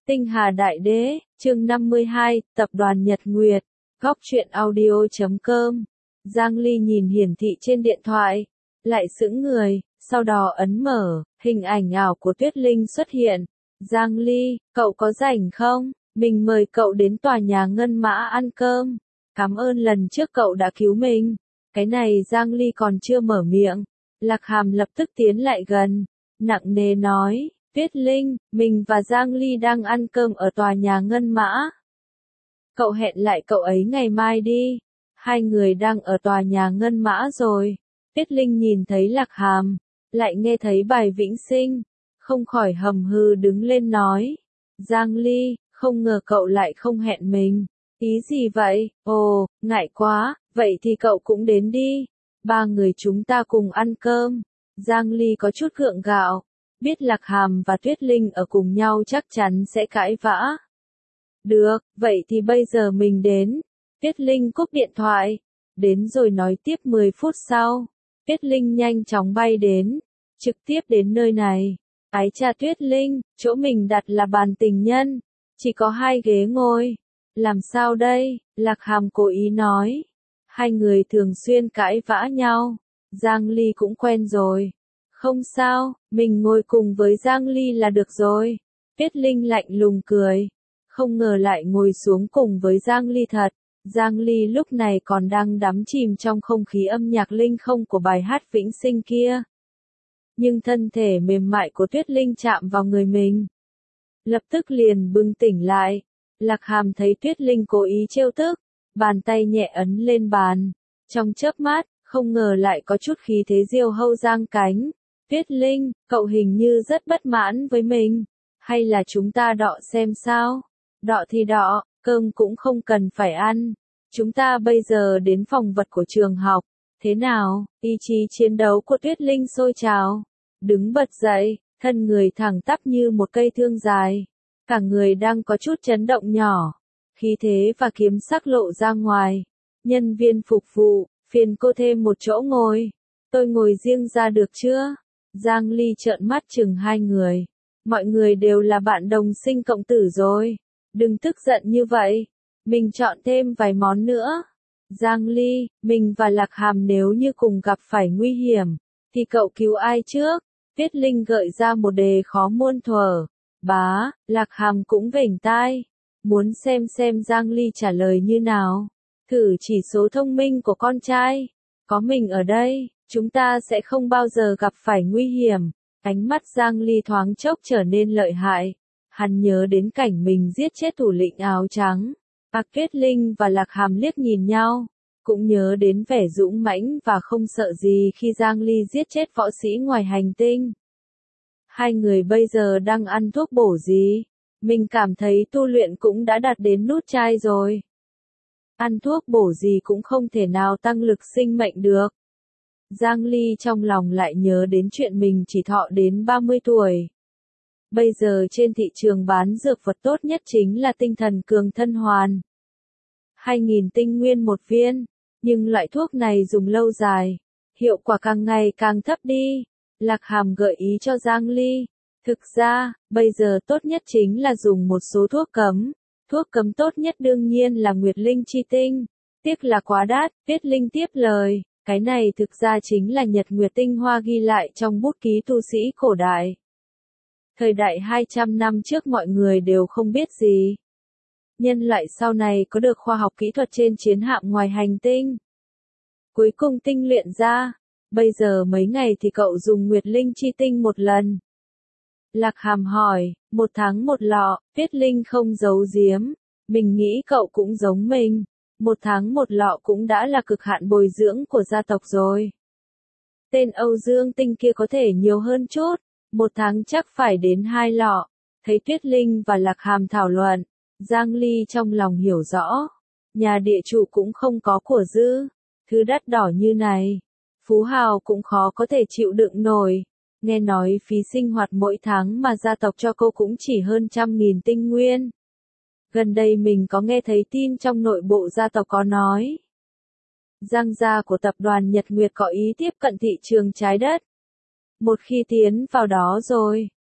Tinh Hà Đại Đế, chương 52, Tập đoàn Nhật Nguyệt, góc truyện audio.com. Giang Ly nhìn hiển thị trên điện thoại, lại sững người, sau đó ấn mở, hình ảnh ảo của Tuyết Linh xuất hiện. Giang Ly, cậu có rảnh không? Mình mời cậu đến tòa nhà Ngân Mã ăn cơm. Cảm ơn lần trước cậu đã cứu mình. Cái này Giang Ly còn chưa mở miệng. Lạc Hàm lập tức tiến lại gần, nặng nề nói, Tuyết Linh, mình và Giang Ly đang ăn cơm ở tòa nhà Ngân Mã. Cậu hẹn lại cậu ấy ngày mai đi. Hai người đang ở tòa nhà Ngân Mã rồi. Tuyết Linh nhìn thấy Lạc Hàm, lại nghe thấy bài Vĩnh Sinh, không khỏi hầm hừ đứng lên nói, Giang Ly, không ngờ cậu lại không hẹn mình. Ý gì vậy? Ồ, ngại quá, vậy thì cậu cũng đến đi. Ba người chúng ta cùng ăn cơm. Giang Ly có chút gượng gạo, biết Lạc Hàm và Tuyết Linh ở cùng nhau chắc chắn sẽ cãi vã. Được, vậy thì bây giờ mình đến. Tuyết Linh cúp điện thoại, đến rồi nói tiếp 10 phút sau. Tuyết Linh nhanh chóng bay đến, trực tiếp đến nơi này. Ái cha Tuyết Linh, chỗ mình đặt là bàn tình nhân, chỉ có 2 ghế ngồi. Làm sao đây? Lạc Hàm cố ý nói. Hai người thường xuyên cãi vã nhau, Giang Ly cũng quen rồi. Không sao, mình ngồi cùng với Giang Ly là được rồi. Tuyết Linh lạnh lùng cười, không ngờ lại ngồi xuống cùng với Giang Ly thật. Giang Ly lúc này còn đang đắm chìm trong không khí âm nhạc linh không của bài hát Vĩnh Sinh kia. Nhưng thân thể mềm mại của Tuyết Linh chạm vào người mình, lập tức liền bừng tỉnh lại. Lạc Hàm thấy Tuyết Linh cố ý trêu tức, bàn tay nhẹ ấn lên bàn. Trong chớp mắt, không ngờ lại có chút khí thế diều hâu giang cánh. Tuyết Linh, cậu hình như rất bất mãn với mình. Hay là chúng ta đọ xem sao? Đọ thì đọ, cơm cũng không cần phải ăn. Chúng ta bây giờ đến phòng vật của trường học. Thế nào? Ý chí chiến đấu của Tuyết Linh sôi trào. Đứng bật dậy, thân người thẳng tắp như một cây thương dài. Cả người đang có chút chấn động nhỏ. Khí thế và kiếm sắc lộ ra ngoài. Nhân viên phục vụ, phiền cô thêm một chỗ ngồi. Tôi ngồi riêng ra được chưa? Giang Ly trợn mắt chừng hai người. Mọi người đều là bạn đồng sinh cộng tử rồi. Đừng tức giận như vậy. Mình chọn thêm vài món nữa. Giang Ly, mình và Lạc Hàm nếu như cùng gặp phải nguy hiểm, thì cậu cứu ai trước? Tuyết Linh gợi ra một đề khó muôn thuở. Bá, Lạc Hàm cũng vểnh tai. Muốn xem Giang Ly trả lời như nào. Thử chỉ số thông minh của con trai. Có mình ở đây, chúng ta sẽ không bao giờ gặp phải nguy hiểm. Ánh mắt Giang Ly thoáng chốc trở nên lợi hại. Hắn nhớ đến cảnh mình giết chết thủ lĩnh áo trắng. Tuyết Linh và Lạc Hàm liếc nhìn nhau. Cũng nhớ đến vẻ dũng mãnh và không sợ gì khi Giang Ly giết chết võ sĩ ngoài hành tinh. Hai người bây giờ đang ăn thuốc bổ gì? Mình cảm thấy tu luyện cũng đã đạt đến nút chai rồi. Ăn thuốc bổ gì cũng không thể nào tăng lực sinh mệnh được. Giang Ly trong lòng lại nhớ đến chuyện mình chỉ thọ đến 30 tuổi. Bây giờ trên thị trường bán dược vật tốt nhất chính là tinh thần cường thân hoàn. 2.000 tinh nguyên một viên, nhưng loại thuốc này dùng lâu dài, hiệu quả càng ngày càng thấp đi. Lạc Hàm gợi ý cho Giang Ly. Thực ra, bây giờ tốt nhất chính là dùng một số thuốc cấm. Thuốc cấm tốt nhất đương nhiên là Nguyệt Linh chi tinh. Tiếc là quá đắt, Tuyết Linh tiếp lời. Cái này thực ra chính là Nhật Nguyệt tinh hoa ghi lại trong bút ký tu sĩ cổ đại. Thời đại 200 năm trước mọi người đều không biết gì. Nhân loại sau này có được khoa học kỹ thuật trên chiến hạm ngoài hành tinh. Cuối cùng tinh luyện ra. Bây giờ mấy ngày thì cậu dùng Nguyệt Linh chi tinh một lần. Lạc Hàm hỏi, 1 tháng 1 lọ, Tuyết Linh không giấu giếm. Mình nghĩ cậu cũng giống mình. 1 tháng 1 lọ cũng đã là cực hạn bồi dưỡng của gia tộc rồi. Tên Âu Dương Tinh kia có thể nhiều hơn chút. 1 tháng chắc phải đến 2 lọ. Thấy Tuyết Linh và Lạc Hàm thảo luận, Giang Ly trong lòng hiểu rõ. Nhà địa chủ cũng không có của dư. Thứ đắt đỏ như này, phú hào cũng khó có thể chịu đựng nổi. Nghe nói phí sinh hoạt mỗi tháng mà gia tộc cho cô cũng chỉ hơn 100.000 tinh nguyên. Gần đây mình có nghe thấy tin trong nội bộ gia tộc có nói. Giang gia của tập đoàn Nhật Nguyệt có ý tiếp cận thị trường trái đất. Một khi tiến vào đó rồi,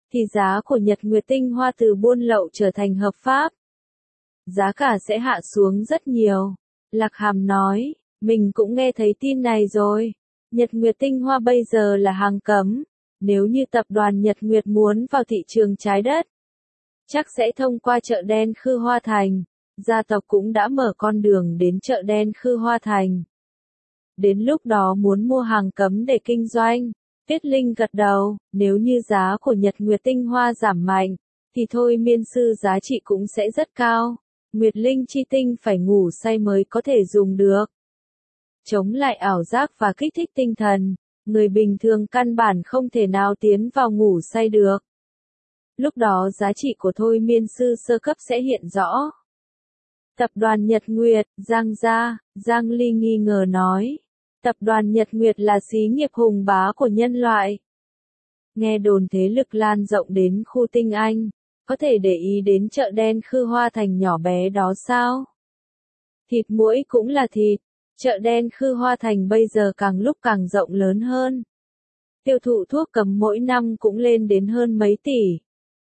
thì giá của Nhật Nguyệt tinh hoa từ buôn lậu trở thành hợp pháp. Giá cả sẽ hạ xuống rất nhiều. Lạc Hàm nói, mình cũng nghe thấy tin này rồi. Nhật Nguyệt tinh hoa bây giờ là hàng cấm. Nếu như tập đoàn Nhật Nguyệt muốn vào thị trường trái đất, chắc sẽ thông qua chợ đen Khư Hoa Thành. Gia tộc cũng đã mở con đường đến chợ đen Khư Hoa Thành. Đến lúc đó muốn mua hàng cấm để kinh doanh. Tuyết Linh gật đầu, nếu như giá của Nhật Nguyệt tinh hoa giảm mạnh, thì thôi miên sư giá trị cũng sẽ rất cao. Nguyệt Linh chi tinh phải ngủ say mới có thể dùng được. Chống lại ảo giác và kích thích tinh thần, người bình thường căn bản không thể nào tiến vào ngủ say được. Lúc đó giá trị của thôi miên sư sơ cấp sẽ hiện rõ. Tập đoàn Nhật Nguyệt, Giang gia, Giang Ly nghi ngờ nói. Tập đoàn Nhật Nguyệt là xí nghiệp hùng bá của nhân loại. Nghe đồn thế lực lan rộng đến khu Tinh Anh, có thể để ý đến chợ đen Khư Hoa Thành nhỏ bé đó sao? Thịt muỗi cũng là thịt, chợ đen Khư Hoa Thành bây giờ càng lúc càng rộng lớn hơn. Tiêu thụ thuốc cấm mỗi năm cũng lên đến hơn mấy tỷ.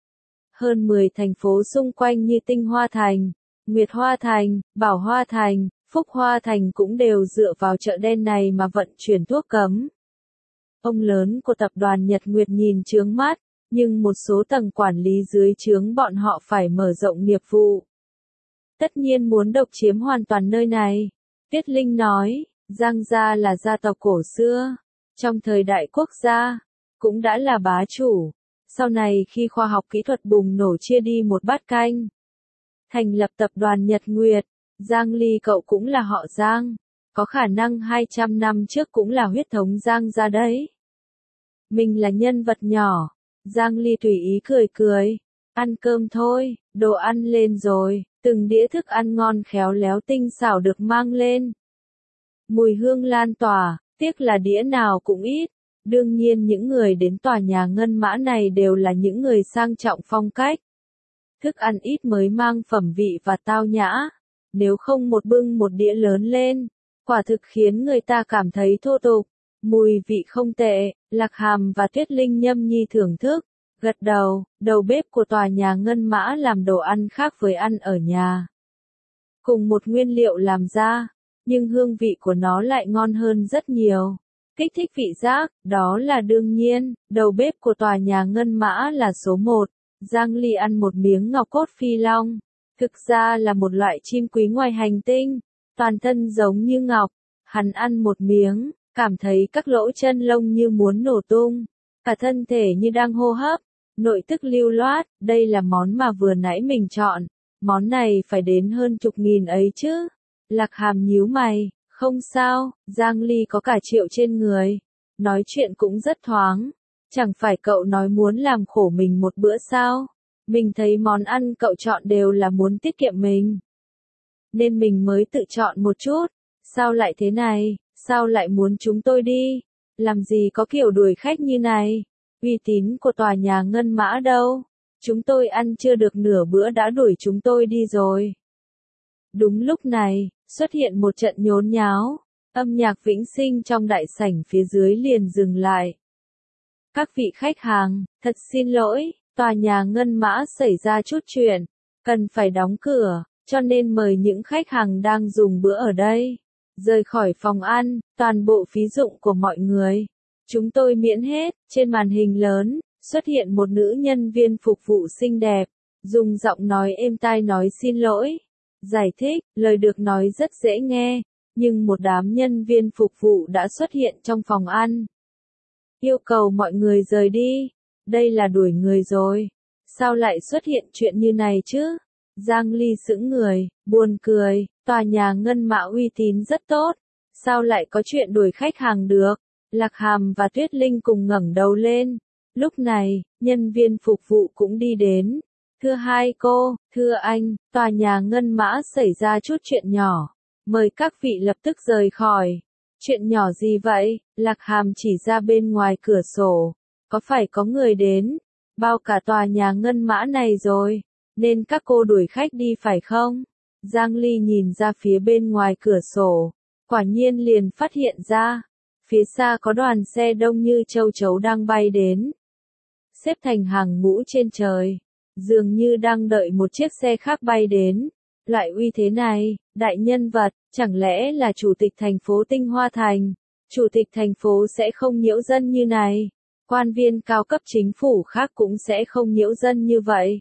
Hơn 10 thành phố xung quanh như Tinh Hoa Thành, Nguyệt Hoa Thành, Bảo Hoa Thành, Phúc Hoa Thành cũng đều dựa vào chợ đen này mà vận chuyển thuốc cấm. Ông lớn của tập đoàn Nhật Nguyệt nhìn chướng mắt, nhưng một số tầng quản lý dưới trướng bọn họ phải mở rộng nghiệp vụ. Tất nhiên muốn độc chiếm hoàn toàn nơi này. Tuyết Linh nói, Giang gia là gia tộc cổ xưa, trong thời đại quốc gia, cũng đã là bá chủ. Sau này khi khoa học kỹ thuật bùng nổ chia đi một bát canh, thành lập tập đoàn Nhật Nguyệt, Giang Ly cậu cũng là họ Giang, có khả năng 200 năm trước cũng là huyết thống Giang gia đấy. Mình là nhân vật nhỏ, Giang Ly tùy ý cười cười, ăn cơm thôi, đồ ăn lên rồi, từng đĩa thức ăn ngon khéo léo tinh xảo được mang lên. Mùi hương lan tỏa, tiếc là đĩa nào cũng ít. Đương nhiên những người đến tòa nhà ngân mã này đều là những người sang trọng phong cách. Thức ăn ít mới mang phẩm vị và tao nhã. Nếu không một bưng một đĩa lớn lên, quả thực khiến người ta cảm thấy thô tục. Mùi vị không tệ, Lạc Hàm và Tuyết Linh nhâm nhi thưởng thức, gật đầu, đầu bếp của tòa nhà ngân mã làm đồ ăn khác với ăn ở nhà. Cùng một nguyên liệu làm ra, nhưng hương vị của nó lại ngon hơn rất nhiều. Kích thích vị giác, đó là đương nhiên, đầu bếp của tòa nhà ngân mã là số 1. Giang Ly ăn một miếng ngọc cốt phi long. Thực ra là một loại chim quý ngoài hành tinh, toàn thân giống như ngọc. Hắn ăn một miếng, cảm thấy các lỗ chân lông như muốn nổ tung. Cả thân thể như đang hô hấp, nội tức lưu loát, đây là món mà vừa nãy mình chọn. Món này phải đến hơn chục nghìn ấy chứ. Lạc Hàm nhíu mày. Không sao, Giang Ly có cả triệu trên người. Nói chuyện cũng rất thoáng. Chẳng phải cậu nói muốn làm khổ mình một bữa sao? Mình thấy món ăn cậu chọn đều là muốn tiết kiệm mình. Nên mình mới tự chọn một chút. Sao lại thế này? Sao lại muốn chúng tôi đi? Làm gì có kiểu đuổi khách như này? Uy tín của tòa nhà ngân mã đâu? Chúng tôi ăn chưa được nửa bữa đã đuổi chúng tôi đi rồi. Đúng lúc này, xuất hiện một trận nhốn nháo, âm nhạc vĩnh sinh trong đại sảnh phía dưới liền dừng lại. Các vị khách hàng, thật xin lỗi, tòa nhà ngân mã xảy ra chút chuyện, cần phải đóng cửa, cho nên mời những khách hàng đang dùng bữa ở đây, rời khỏi phòng ăn, toàn bộ phí dụng của mọi người. Chúng tôi miễn hết, trên màn hình lớn, xuất hiện một nữ nhân viên phục vụ xinh đẹp, dùng giọng nói êm tai nói xin lỗi. Giải thích, lời được nói rất dễ nghe, nhưng một đám nhân viên phục vụ đã xuất hiện trong phòng ăn. Yêu cầu mọi người rời đi, đây là đuổi người rồi. Sao lại xuất hiện chuyện như này chứ? Giang Ly sững người, buồn cười, tòa nhà ngân mã uy tín rất tốt. Sao lại có chuyện đuổi khách hàng được? Lạc Hàm và Tuyết Linh cùng ngẩng đầu lên. Lúc này, nhân viên phục vụ cũng đi đến. Thưa hai cô, thưa anh, tòa nhà ngân mã xảy ra chút chuyện nhỏ. Mời các vị lập tức rời khỏi. Chuyện nhỏ gì vậy? Lạc Hàm chỉ ra bên ngoài cửa sổ. Có phải có người đến? Bao cả tòa nhà ngân mã này rồi. Nên các cô đuổi khách đi phải không? Giang Ly nhìn ra phía bên ngoài cửa sổ. Quả nhiên liền phát hiện ra. Phía xa có đoàn xe đông như châu chấu đang bay đến. xếp thành hàng ngũ trên trời, dường như đang đợi một chiếc xe khác bay đến. Loại uy thế này, đại nhân vật, chẳng lẽ là chủ tịch thành phố Tinh Hoa Thành? Chủ tịch thành phố sẽ không nhiễu dân như này. Quan viên cao cấp chính phủ khác cũng sẽ không nhiễu dân như vậy.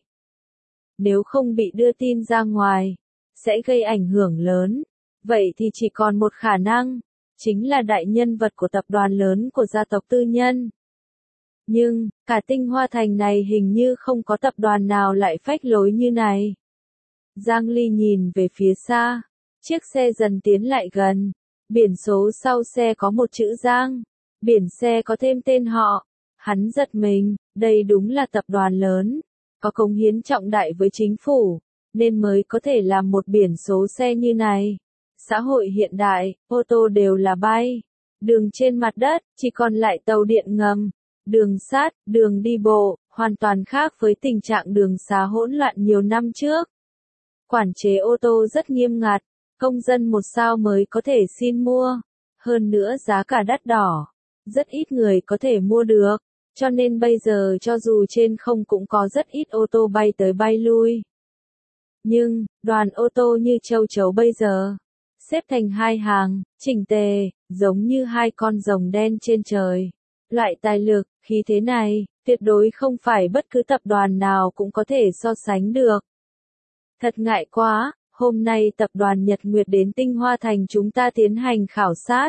Nếu không bị đưa tin ra ngoài, sẽ gây ảnh hưởng lớn. Vậy thì chỉ còn một khả năng, chính là đại nhân vật của tập đoàn lớn của gia tộc tư nhân. Nhưng, cả Tinh Hoa Thành này hình như không có tập đoàn nào lại phách lối như này. Giang Ly nhìn về phía xa, chiếc xe dần tiến lại gần, biển số sau xe có một chữ Giang, biển xe có thêm tên họ. Hắn giật mình, đây đúng là tập đoàn lớn, có cống hiến trọng đại với chính phủ, nên mới có thể làm một biển số xe như này. Xã hội hiện đại, ô tô đều là bay, đường trên mặt đất, chỉ còn lại tàu điện ngầm, đường sắt, đường đi bộ, hoàn toàn khác với tình trạng đường xá hỗn loạn nhiều năm trước. Quản chế ô tô rất nghiêm ngặt, công dân 1 sao mới có thể xin mua, hơn nữa giá cả đắt đỏ, rất ít người có thể mua được, cho nên bây giờ cho dù trên không cũng có rất ít ô tô bay tới bay lui. Nhưng, đoàn ô tô như châu chấu bây giờ, xếp thành 2 hàng, chỉnh tề, giống như 2 con rồng đen trên trời. Loại tài lực, khí thế này, tuyệt đối không phải bất cứ tập đoàn nào cũng có thể so sánh được. Thật ngại quá, hôm nay tập đoàn Nhật Nguyệt đến Tinh Hoa Thành chúng ta tiến hành khảo sát.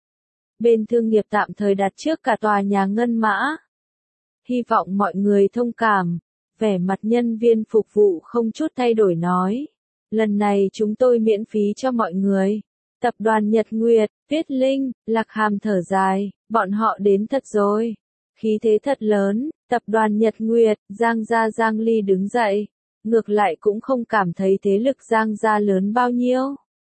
Bên thương nghiệp tạm thời đặt trước cả tòa nhà ngân mã. Hy vọng mọi người thông cảm. Vẻ mặt nhân viên phục vụ không chút thay đổi nói. Lần này chúng tôi miễn phí cho mọi người. Tập đoàn Nhật Nguyệt, Tuyết Linh, Lạc Hàm thở dài, bọn họ đến thật rồi. Khí thế thật lớn, tập đoàn Nhật Nguyệt, Giang gia Giang Ly đứng dậy. Ngược lại cũng không cảm thấy thế lực Giang gia lớn bao nhiêu.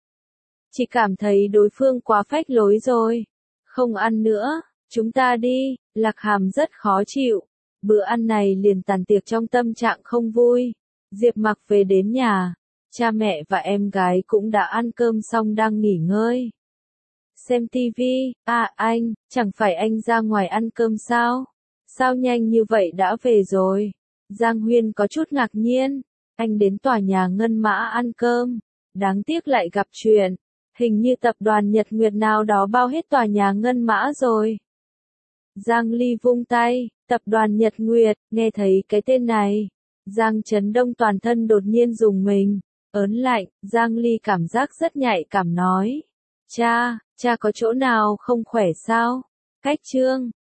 Chỉ cảm thấy đối phương quá phách lối rồi. Không ăn nữa, chúng ta đi, Lạc Hàm rất khó chịu. Bữa ăn này liền tàn tiệc trong tâm trạng không vui. Diệp Mặc về đến nhà, cha mẹ và em gái cũng đã ăn cơm xong đang nghỉ ngơi. Xem tivi, anh, chẳng phải anh ra ngoài ăn cơm sao? Sao nhanh như vậy đã về rồi? Giang Huyên có chút ngạc nhiên, anh đến tòa nhà ngân mã ăn cơm, đáng tiếc lại gặp chuyện, hình như tập đoàn Nhật Nguyệt nào đó bao hết tòa nhà ngân mã rồi. Giang Ly vung tay, tập đoàn Nhật Nguyệt, nghe thấy cái tên này. Giang Trấn Đông toàn thân đột nhiên rùng mình, ớn lạnh, Giang Ly cảm giác rất nhạy cảm nói. Cha có chỗ nào không khỏe sao? Cách Trương,